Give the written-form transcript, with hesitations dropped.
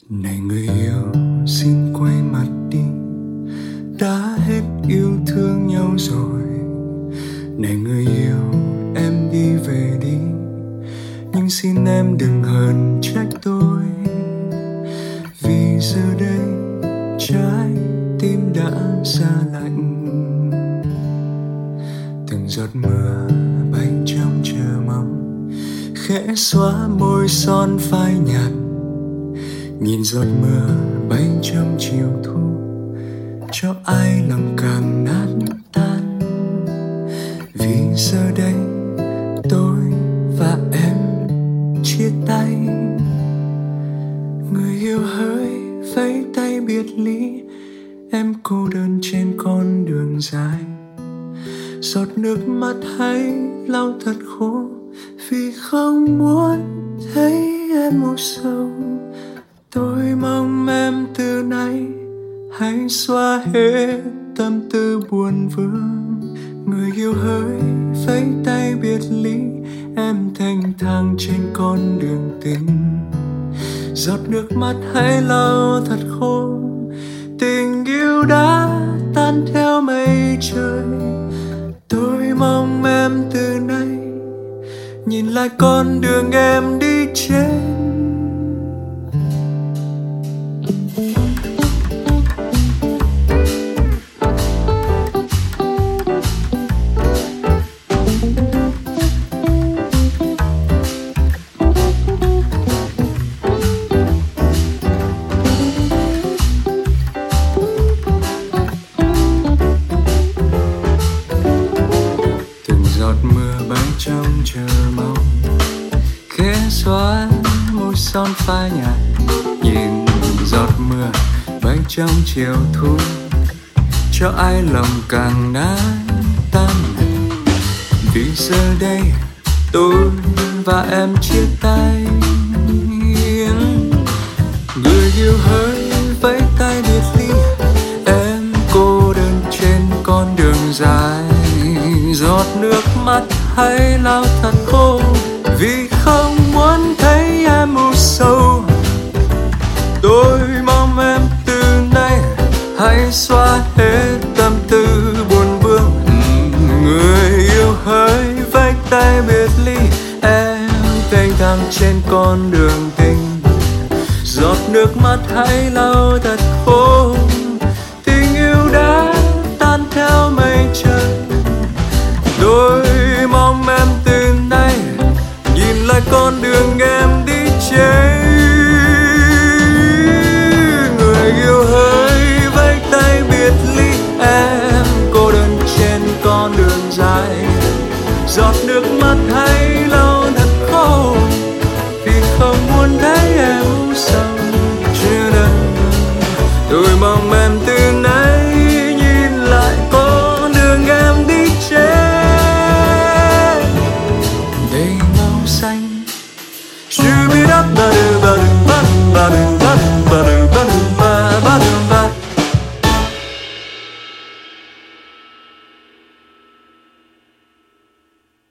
Này người yêu, xin quay mặt đi, đã hết yêu thương nhau rồi. Này người yêu, em đi về đi, nhưng xin em đừng hờn trách tôi. Vì giờ đây trái tim đã xa lạnh, từng giọt mưa bay trong chờ mong, khẽ xóa môi son phai nhạt. Nhìn giọt mưa bay trong chiều thu, cho ai lòng càng nát tan. Vì giờ đây tôi và em chia tay. Người yêu hỡi vẫy tay biệt ly, em cô đơn trên con đường dài. Giọt nước mắt hãy lau thật khô, vì không muốn thấy em u sầu. Tôi mong em từ nay hãy xóa hết tâm tư buồn vương. Người yêu hỡi vẫy tay biệt ly, em thanh thang trên con đường tình. Giọt nước mắt hãy lau thật khô, tình yêu đã tan theo mây trời. Tôi mong em từ nay nhìn lại con đường em đi trên. Giọt mưa bay trong chờ mong, khẽ xóa môi son phai nhạt. Nhìn giọt mưa bay trong chiều thu, cho ai lòng càng nát tan. Vì giờ đây tôi và em chia tay. Người yêu hỡi vẫy tay biệt ly, em cô đơn trên con đường dài. Giọt nước mắt hãy lau thật khô, vì không muốn thấy em u sầu. Tôi mong em từ nay hãy xóa hết tâm tư buồn vương. Người yêu hỡi vẫy tay biệt ly, em thanh thang trên con đường tình. Giọt nước mắt hãy lau thật khô, tình yêu đã tan theo mây trời. Tôi mong em từ nay nhìn lại con đường em đi trên. Người yêu hỡi vẫy tay biệt ly, em cô đơn trên con đường dài. Giọt nước mắt hãy